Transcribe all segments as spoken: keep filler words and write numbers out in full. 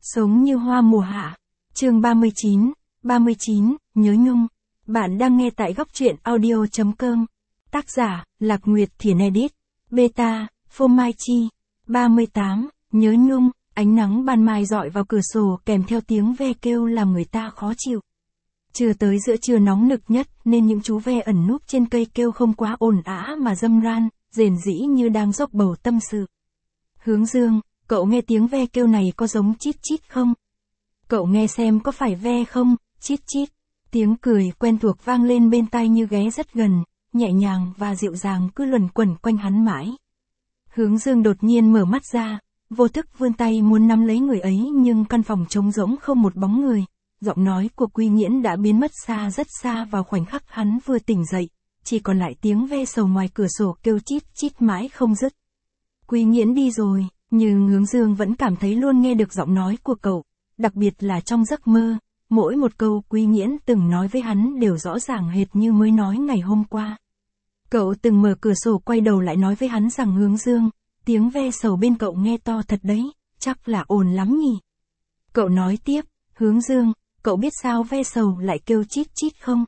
Sống như hoa mùa hạ. Chương ba mươi chín, ba mươi chín, nhớ nhung. Bạn đang nghe tại góc truyện audio chấm com. Tác giả, Lạc Nguyệt Thiền Edit. Beta, Phô Mai Chi. ba mươi tám, nhớ nhung. Ánh nắng ban mai rọi vào cửa sổ kèm theo tiếng ve kêu làm người ta khó chịu. Chưa tới giữa trưa nóng nực nhất nên những chú ve ẩn núp trên cây kêu không quá ồn ào mà râm ran, rền rĩ như đang dốc bầu tâm sự. Hướng Dương, cậu nghe tiếng ve kêu này có giống chít chít không? Cậu nghe xem có phải ve không, chít chít. Tiếng cười quen thuộc vang lên bên tai như ghé rất gần, nhẹ nhàng và dịu dàng cứ luẩn quẩn quanh hắn mãi. Hướng Dương đột nhiên mở mắt ra, vô thức vươn tay muốn nắm lấy người ấy nhưng căn phòng trống rỗng không một bóng người. Giọng nói của Quy Nghiễn đã biến mất xa rất xa vào khoảnh khắc hắn vừa tỉnh dậy, chỉ còn lại tiếng ve sầu ngoài cửa sổ kêu chít chít mãi không dứt. Quy Nghiễn đi rồi, nhưng Hướng Dương vẫn cảm thấy luôn nghe được giọng nói của cậu, đặc biệt là trong giấc mơ, mỗi một câu Quy Nghiễn từng nói với hắn đều rõ ràng hệt như mới nói ngày hôm qua. Cậu từng mở cửa sổ quay đầu lại nói với hắn rằng Hướng Dương, tiếng ve sầu bên cậu nghe to thật đấy, chắc là ồn lắm nhỉ. Cậu nói tiếp, Hướng Dương, cậu biết sao ve sầu lại kêu chít chít không?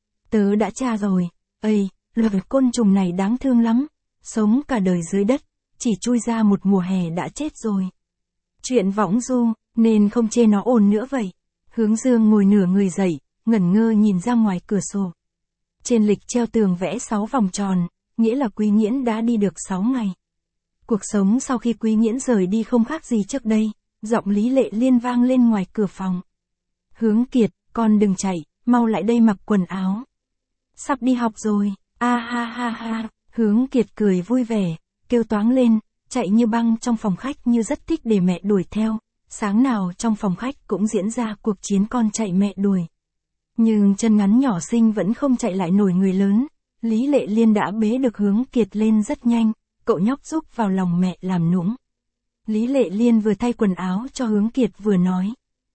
Tớ đã tra rồi, ây, loài côn trùng này đáng thương lắm, sống cả đời dưới đất, chỉ chui ra một mùa hè đã chết rồi. Chuyện võng du, nên không chê nó ồn nữa vậy. Hướng Dương ngồi nửa người dậy, ngẩn ngơ nhìn ra ngoài cửa sổ. Trên lịch treo tường vẽ sáu vòng tròn, nghĩa là Quy Nghiễn đã đi được sáu ngày. Cuộc sống sau khi Quy Nghiễn rời đi không khác gì trước đây, giọng Lý Lệ Liên vang lên ngoài cửa phòng. Hướng Kiệt, con đừng chạy, mau lại đây mặc quần áo. Sắp đi học rồi, a ha ha ha, Hướng Kiệt cười vui vẻ, kêu toáng lên, chạy như băng trong phòng khách như rất thích để mẹ đuổi theo. Sáng nào trong phòng khách cũng diễn ra cuộc chiến con chạy mẹ đuổi. Nhưng chân ngắn nhỏ xinh vẫn không chạy lại nổi người lớn, Lý Lệ Liên đã bế được Hướng Kiệt lên rất nhanh, cậu nhóc giúp vào lòng mẹ làm nũng. Lý Lệ Liên vừa thay quần áo cho Hướng Kiệt vừa nói.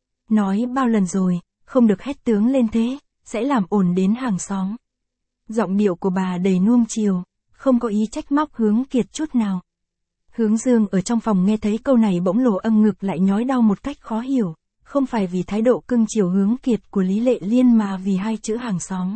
Nói bao lần rồi, không được hét tướng lên thế, sẽ làm ồn đến hàng xóm. Giọng điệu của bà đầy nuông chiều, không có ý trách móc Hướng Kiệt chút nào. Hướng Dương ở trong phòng nghe thấy câu này bỗng lồ âm ngực lại nhói đau một cách khó hiểu, không phải vì thái độ cưng chiều Hướng Kiệt của Lý Lệ Liên mà vì hai chữ hàng xóm.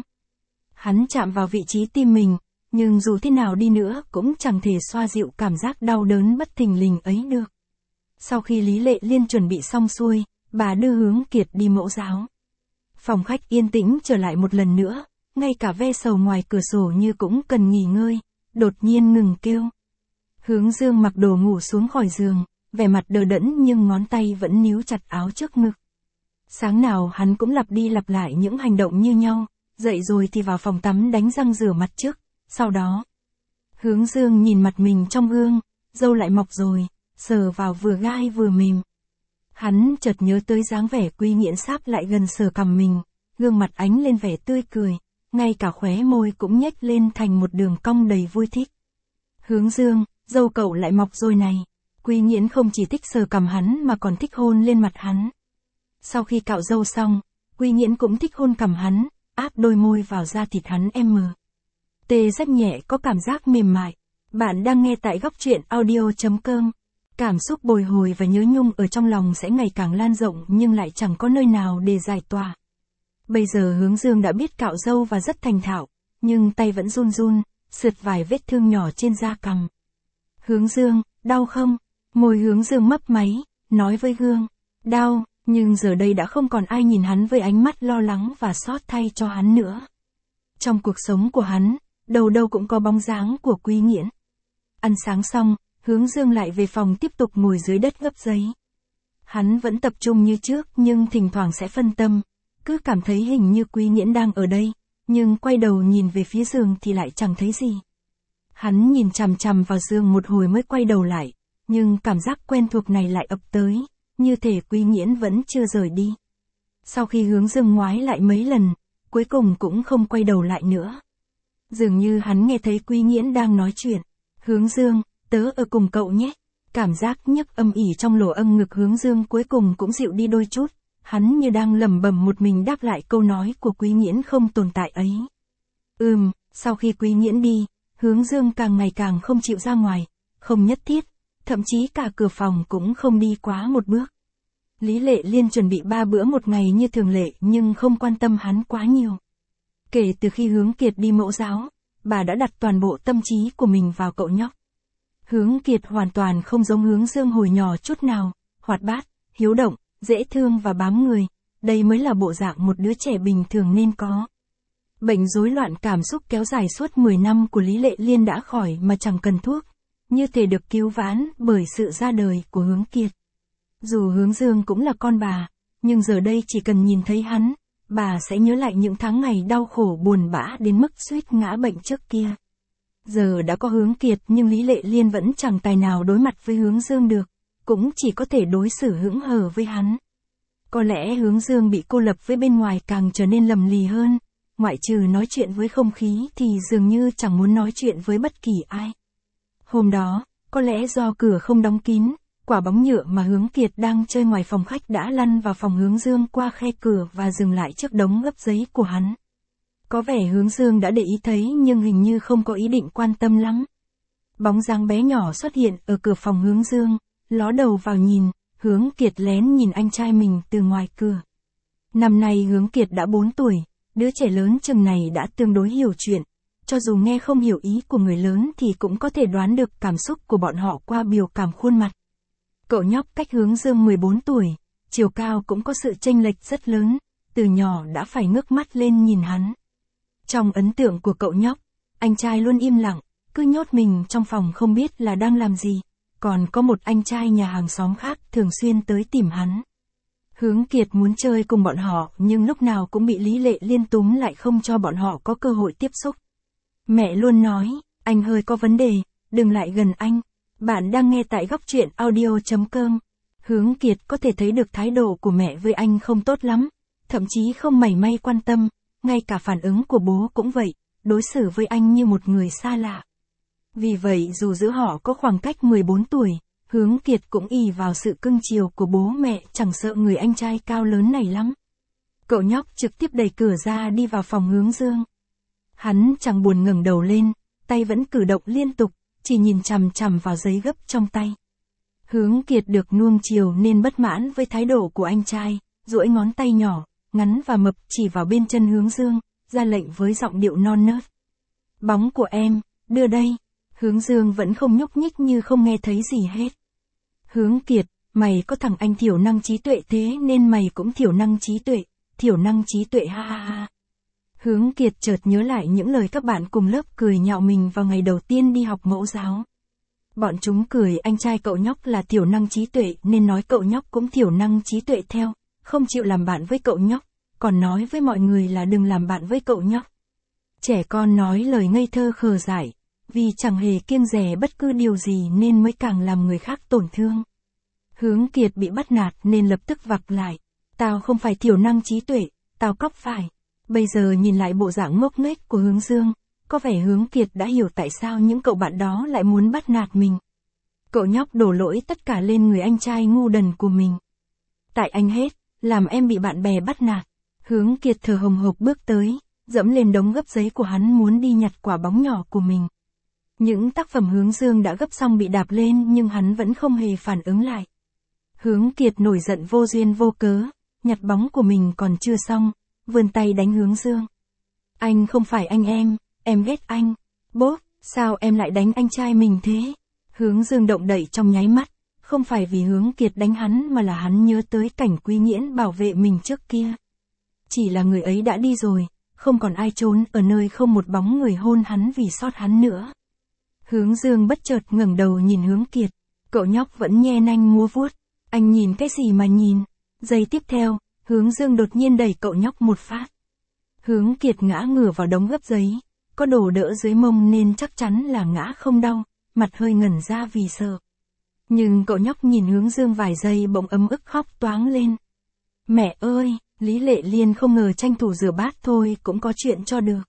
Hắn chạm vào vị trí tim mình, nhưng dù thế nào đi nữa cũng chẳng thể xoa dịu cảm giác đau đớn bất thình lình ấy được. Sau khi Lý Lệ Liên chuẩn bị xong xuôi, bà đưa Hướng Kiệt đi mẫu giáo. Phòng khách yên tĩnh trở lại một lần nữa, ngay cả ve sầu ngoài cửa sổ như cũng cần nghỉ ngơi, đột nhiên ngừng kêu. Hướng Dương mặc đồ ngủ xuống khỏi giường, vẻ mặt đờ đẫn nhưng ngón tay vẫn níu chặt áo trước ngực. Sáng nào hắn cũng lặp đi lặp lại những hành động như nhau, dậy rồi thì vào phòng tắm đánh răng rửa mặt trước, sau đó. Hướng Dương nhìn mặt mình trong gương, râu lại mọc rồi, sờ vào vừa gai vừa mềm. Hắn chợt nhớ tới dáng vẻ Quy Nghiễn sáp lại gần sờ cằm mình, gương mặt ánh lên vẻ tươi cười, ngay cả khóe môi cũng nhếch lên thành một đường cong đầy vui thích. Hướng Dương, râu cậu lại mọc rồi này. Quy Nghiễn không chỉ thích sờ cằm hắn mà còn thích hôn lên mặt hắn. Sau khi cạo râu xong, Quy Nghiễn cũng thích hôn cằm hắn, áp đôi môi vào da thịt hắn em mờ. Tê rách nhẹ có cảm giác mềm mại. Bạn đang nghe tại góc truyện audio chấm com. Cảm xúc bồi hồi và nhớ nhung ở trong lòng sẽ ngày càng lan rộng nhưng lại chẳng có nơi nào để giải tỏa. Bây giờ Hướng Dương đã biết cạo râu và rất thành thạo, nhưng tay vẫn run run, sượt vài vết thương nhỏ trên da cằm. Hướng Dương, đau không? Môi Hướng Dương mấp máy, nói với gương. Đau, nhưng giờ đây đã không còn ai nhìn hắn với ánh mắt lo lắng và xót thay cho hắn nữa. Trong cuộc sống của hắn, đâu đâu cũng có bóng dáng của Quy Nghiễn. Ăn sáng xong, Hướng Dương lại về phòng tiếp tục ngồi dưới đất gấp giấy. Hắn vẫn tập trung như trước nhưng thỉnh thoảng sẽ phân tâm, cứ cảm thấy hình như Quy Nghiễn đang ở đây, nhưng quay đầu nhìn về phía giường thì lại chẳng thấy gì. Hắn nhìn chằm chằm vào giường một hồi mới quay đầu lại, nhưng cảm giác quen thuộc này lại ập tới, như thể Quy Nghiễn vẫn chưa rời đi. Sau khi Hướng Dương ngoái lại mấy lần, cuối cùng cũng không quay đầu lại nữa. Dường như hắn nghe thấy Quy Nghiễn đang nói chuyện. Hướng Dương, tớ ở cùng cậu nhé. Cảm giác nhức âm ỉ trong lỗ âm ngực Hướng Dương cuối cùng cũng dịu đi đôi chút, hắn như đang lẩm bẩm một mình đáp lại câu nói của Quy Nghiễn không tồn tại ấy. Ừm, sau khi Quy Nghiễn đi, Hướng Dương càng ngày càng không chịu ra ngoài, không nhất thiết, thậm chí cả cửa phòng cũng không đi quá một bước. Lý Lệ Liên chuẩn bị ba bữa một ngày như thường lệ nhưng không quan tâm hắn quá nhiều. Kể từ khi Hướng Kiệt đi mẫu giáo, bà đã đặt toàn bộ tâm trí của mình vào cậu nhóc. Hướng Kiệt hoàn toàn không giống Hướng Dương hồi nhỏ chút nào, hoạt bát, hiếu động, dễ thương và bám người, đây mới là bộ dạng một đứa trẻ bình thường nên có. Bệnh rối loạn cảm xúc kéo dài suốt mười năm của Lý Lệ Liên đã khỏi mà chẳng cần thuốc, như thể được cứu vãn bởi sự ra đời của Hướng Kiệt. Dù Hướng Dương cũng là con bà, nhưng giờ đây chỉ cần nhìn thấy hắn, bà sẽ nhớ lại những tháng ngày đau khổ buồn bã đến mức suýt ngã bệnh trước kia. Giờ đã có Hướng Kiệt nhưng Lý Lệ Liên vẫn chẳng tài nào đối mặt với Hướng Dương được, cũng chỉ có thể đối xử hững hờ với hắn. Có lẽ Hướng Dương bị cô lập với bên ngoài càng trở nên lầm lì hơn, ngoại trừ nói chuyện với không khí thì dường như chẳng muốn nói chuyện với bất kỳ ai. Hôm đó, có lẽ do cửa không đóng kín, quả bóng nhựa mà Hướng Kiệt đang chơi ngoài phòng khách đã lăn vào phòng Hướng Dương qua khe cửa và dừng lại trước đống gấp giấy của hắn. Có vẻ Hướng Dương đã để ý thấy nhưng hình như không có ý định quan tâm lắm. Bóng dáng bé nhỏ xuất hiện ở cửa phòng Hướng Dương, ló đầu vào nhìn, Hướng Kiệt lén nhìn anh trai mình từ ngoài cửa. Năm nay Hướng Kiệt đã bốn tuổi, đứa trẻ lớn chừng này đã tương đối hiểu chuyện, cho dù nghe không hiểu ý của người lớn thì cũng có thể đoán được cảm xúc của bọn họ qua biểu cảm khuôn mặt. Cậu nhóc cách Hướng Dương mười bốn tuổi, chiều cao cũng có sự chênh lệch rất lớn, từ nhỏ đã phải ngước mắt lên nhìn hắn. Trong ấn tượng của cậu nhóc, anh trai luôn im lặng, cứ nhốt mình trong phòng không biết là đang làm gì, còn có một anh trai nhà hàng xóm khác thường xuyên tới tìm hắn. Hướng Kiệt muốn chơi cùng bọn họ nhưng lúc nào cũng bị Lý Lệ Liên túm lại không cho bọn họ có cơ hội tiếp xúc. Mẹ luôn nói, anh hơi có vấn đề, đừng lại gần anh. Bạn đang nghe tại góc truyện audio chấm com. Hướng Kiệt có thể thấy được thái độ của mẹ với anh không tốt lắm, thậm chí không mảy may quan tâm, ngay cả phản ứng của bố cũng vậy, đối xử với anh như một người xa lạ. Vì vậy dù giữa họ có khoảng cách mười bốn tuổi, Hướng Kiệt cũng ỷ vào sự cưng chiều của bố mẹ chẳng sợ người anh trai cao lớn này lắm. Cậu nhóc trực tiếp đẩy cửa ra đi vào phòng Hướng Dương. Hắn chẳng buồn ngẩng đầu lên, tay vẫn cử động liên tục, chỉ nhìn chằm chằm vào giấy gấp trong tay. Hướng Kiệt được nuông chiều nên bất mãn với thái độ của anh trai, duỗi ngón tay nhỏ, ngắn và mập chỉ vào bên chân Hướng Dương, ra lệnh với giọng điệu non nớt. Bóng của em, đưa đây. Hướng Dương vẫn không nhúc nhích như không nghe thấy gì hết. Hướng Kiệt, mày có thằng anh thiểu năng trí tuệ thế nên mày cũng thiểu năng trí tuệ, thiểu năng trí tuệ ha ha ha. Hướng Kiệt chợt nhớ lại những lời các bạn cùng lớp cười nhạo mình vào ngày đầu tiên đi học mẫu giáo. Bọn chúng cười anh trai cậu nhóc là thiểu năng trí tuệ nên nói cậu nhóc cũng thiểu năng trí tuệ theo, không chịu làm bạn với cậu nhóc, còn nói với mọi người là đừng làm bạn với cậu nhóc. Trẻ con nói lời ngây thơ khờ dại, vì chẳng hề kiêng dè bất cứ điều gì nên mới càng làm người khác tổn thương. Hướng Kiệt bị bắt nạt nên lập tức vặc lại. Tao không phải thiểu năng trí tuệ, tao cóc phải. Bây giờ nhìn lại bộ dạng ngốc nghếch của Hướng Dương, có vẻ Hướng Kiệt đã hiểu tại sao những cậu bạn đó lại muốn bắt nạt mình. Cậu nhóc đổ lỗi tất cả lên người anh trai ngu đần của mình. Tại anh hết, làm em bị bạn bè bắt nạt. Hướng Kiệt thở hồng hộc bước tới, dẫm lên đống gấp giấy của hắn muốn đi nhặt quả bóng nhỏ của mình. Những tác phẩm Hướng Dương đã gấp xong bị đạp lên nhưng hắn vẫn không hề phản ứng lại. Hướng Kiệt nổi giận vô duyên vô cớ, nhặt bóng của mình còn chưa xong, vươn tay đánh Hướng Dương. Anh không phải anh em, em ghét anh. Bố, sao em lại đánh anh trai mình thế? Hướng Dương động đậy trong nháy mắt, không phải vì Hướng Kiệt đánh hắn mà là hắn nhớ tới cảnh Quý Nghiễn bảo vệ mình trước kia. Chỉ là người ấy đã đi rồi, không còn ai trốn ở nơi không một bóng người hôn hắn vì sót hắn nữa. Hướng Dương bất chợt ngẩng đầu nhìn Hướng Kiệt, cậu nhóc vẫn nhe nanh múa vuốt, anh nhìn cái gì mà nhìn? Giây tiếp theo, Hướng Dương đột nhiên đẩy cậu nhóc một phát. Hướng Kiệt ngã ngửa vào đống gấp giấy, có đồ đỡ dưới mông nên chắc chắn là ngã không đau, mặt hơi ngẩn ra vì sợ. Nhưng cậu nhóc nhìn Hướng Dương vài giây bỗng ấm ức khóc toáng lên. Mẹ ơi, Lý Lệ Liên không ngờ tranh thủ rửa bát thôi cũng có chuyện cho được.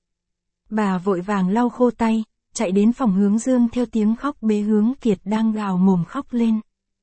Bà vội vàng lau khô tay, chạy đến phòng Hướng Dương theo tiếng khóc bế Hướng Kiệt đang gào mồm khóc lên.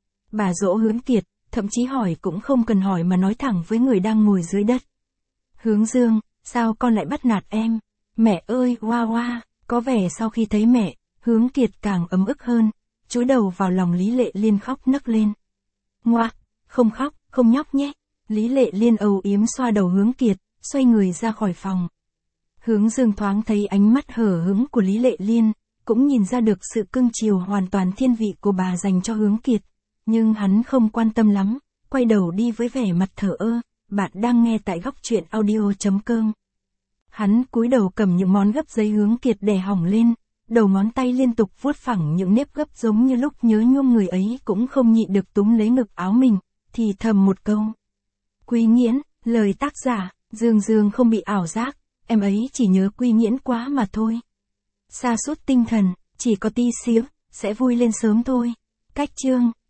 Bà dỗ Hướng Kiệt, thậm chí hỏi cũng không cần hỏi mà nói thẳng với người đang ngồi dưới đất. Hướng Dương, sao con lại bắt nạt em? Mẹ ơi, oa oa, có vẻ sau khi thấy mẹ, Hướng Kiệt càng ấm ức hơn, chúi đầu vào lòng Lý Lệ Liên khóc nấc lên. Ngoa, không khóc, không nhóc nhé. Lý Lệ Liên âu yếm xoa đầu Hướng Kiệt, xoay người ra khỏi phòng. Hướng Dương thoáng thấy ánh mắt hở hững của Lý Lệ Liên, cũng nhìn ra được sự cưng chiều hoàn toàn thiên vị của bà dành cho Hướng Kiệt. Nhưng hắn không quan tâm lắm, quay đầu đi với vẻ mặt thờ ơ. Bạn đang nghe tại góc truyện audio chấm com. Hắn cúi đầu cầm những món gấp giấy Hướng Kiệt đè hỏng lên, đầu ngón tay liên tục vuốt phẳng những nếp gấp giống như lúc nhớ nhung người ấy cũng không nhịn được túm lấy ngực áo mình, thì thầm một câu. Quý Nghiễn, lời tác giả, Dương Dương không bị ảo giác, em ấy chỉ nhớ Quý Nghiễn quá mà thôi. Sa sút tinh thần, chỉ có tí xíu, sẽ vui lên sớm thôi. Cách chương